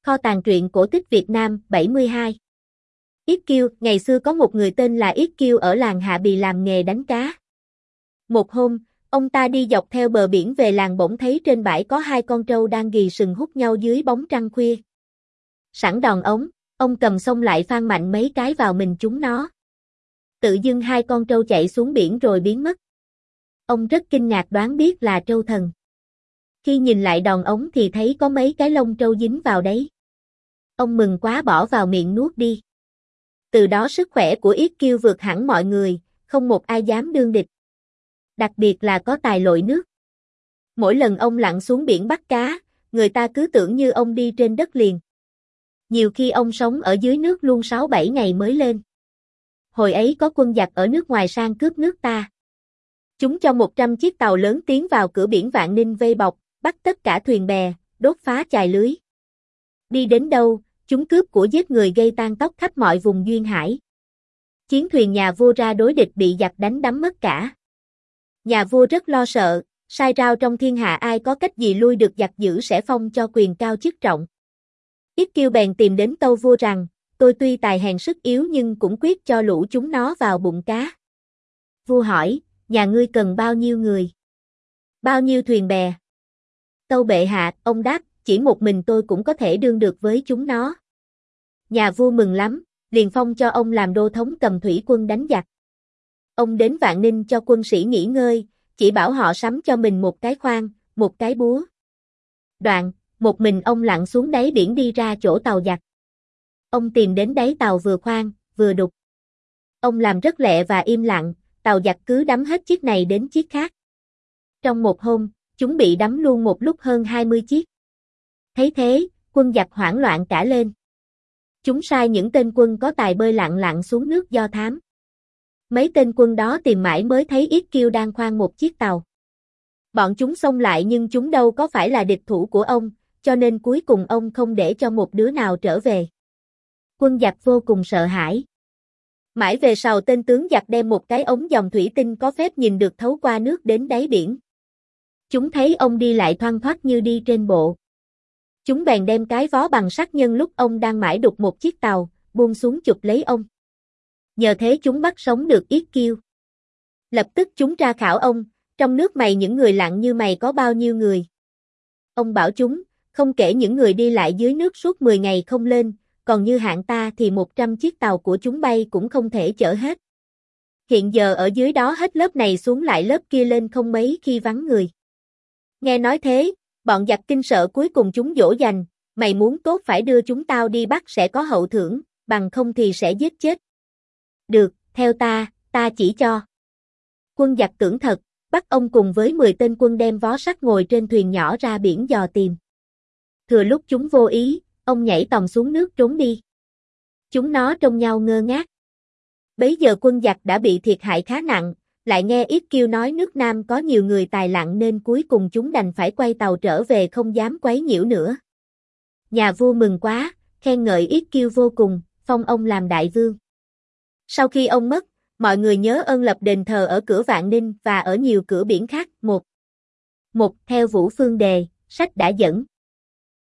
Kho tàng truyện cổ tích Việt Nam 72. Yết Kiêu, ngày xưa có một người tên là Yết Kiêu ở làng Hạ Bì làm nghề đánh cá. Một hôm, ông ta đi dọc theo bờ biển về làng bỗng thấy trên bãi có hai con trâu đang ghì sừng hút nhau dưới bóng trăng khuya. Sẵn đòn ống, ông cầm xông lại phang mạnh mấy cái vào mình chúng nó. Tự dưng hai con trâu chạy xuống biển rồi biến mất. Ông rất kinh ngạc đoán biết là trâu thần. Khi nhìn lại đòn ống thì thấy có mấy cái lông trâu dính vào đấy. Ông mừng quá bỏ vào miệng nuốt đi. Từ đó sức khỏe của Yết Kiêu vượt hẳn mọi người, không một ai dám đương địch. Đặc biệt là có tài lội nước. Mỗi lần ông lặn xuống biển bắt cá, người ta cứ tưởng như ông đi trên đất liền. Nhiều khi ông sống ở dưới nước luôn 6-7 ngày mới lên. Hồi ấy có quân giặc ở nước ngoài sang cướp nước ta. Chúng cho 100 chiếc tàu lớn tiến vào cửa biển Vạn Ninh vây bọc, bắt tất cả thuyền bè, đốt phá chài lưới. Đi đến đâu, chúng cướp của giết người gây tang tóc khắp mọi vùng duyên hải. Chiến thuyền nhà vua ra đối địch bị giặc đánh đắm mất cả. Nhà vua rất lo sợ, sai rao trong thiên hạ ai có cách gì lui được giặc dữ sẽ phong cho quyền cao chức trọng. Yết Kiêu bèn tìm đến tâu vua rằng, tôi tuy tài hèn sức yếu nhưng cũng quyết cho lũ chúng nó vào bụng cá. Vua hỏi, nhà ngươi cần bao nhiêu người? Bao nhiêu thuyền bè? Tâu bệ hạ, ông đáp, chỉ một mình tôi cũng có thể đương được với chúng nó. Nhà vua mừng lắm, liền phong cho ông làm đô thống cầm thủy quân đánh giặc. Ông đến Vạn Ninh cho quân sĩ nghỉ ngơi, chỉ bảo họ sắm cho mình một cái khoan, một cái búa. Đoạn, một mình ông lặn xuống đáy biển đi ra chỗ tàu giặc. Ông tìm đến đáy tàu vừa khoan, vừa đục. Ông làm rất lẹ và im lặng, tàu giặc cứ đắm hết chiếc này đến chiếc khác. Trong một hôm, chúng bị đắm luôn một lúc hơn 20 chiếc. Thấy thế, quân giặc hoảng loạn cả lên. Chúng sai những tên quân có tài bơi lặn xuống nước do thám. Mấy tên quân đó tìm mãi mới thấy Yết Kiêu đang khoan một chiếc tàu. Bọn chúng xông lại nhưng chúng đâu có phải là địch thủ của ông, cho nên cuối cùng ông không để cho một đứa nào trở về. Quân giặc vô cùng sợ hãi. Mãi về sau tên tướng giặc đem một cái ống dòng thủy tinh có phép nhìn được thấu qua nước đến đáy biển. Chúng thấy ông đi lại thoăn thoắt như đi trên bộ. Chúng bèn đem cái vó bằng sắt nhân lúc ông đang mãi đục một chiếc tàu, buông xuống chụp lấy ông. Nhờ thế chúng bắt sống được Yết Kiêu. Lập tức chúng ra khảo ông, trong nước mày những người lặn như mày có bao nhiêu người? Ông bảo chúng, không kể những người đi lại dưới nước suốt 10 ngày không lên, còn như hạng ta thì 100 chiếc tàu của chúng bay cũng không thể chở hết. Hiện giờ ở dưới đó hết lớp này xuống lại lớp kia lên không mấy khi vắng người. Nghe nói thế, bọn giặc kinh sợ cuối cùng chúng dỗ dành, mày muốn tốt phải đưa chúng tao đi bắt sẽ có hậu thưởng, bằng không thì sẽ giết chết. Được, theo ta chỉ cho. Quân giặc tưởng thật, bắt ông cùng với 10 tên quân đem vó sắt ngồi trên thuyền nhỏ ra biển dò tìm. Thừa lúc chúng vô ý, ông nhảy tòng xuống nước trốn đi. Chúng nó trông nhau ngơ ngác. Bấy giờ quân giặc đã bị thiệt hại khá nặng, lại nghe Yết Kiêu nói nước Nam có nhiều người tài lặn nên cuối cùng chúng đành phải quay tàu trở về không dám quấy nhiễu nữa. Nhà vua mừng quá, khen ngợi Yết Kiêu vô cùng, phong ông làm đại vương. Sau khi ông mất, mọi người nhớ ơn lập đền thờ ở cửa Vạn Ninh và ở nhiều cửa biển khác. Một theo Vũ Phương Đề, sách đã dẫn.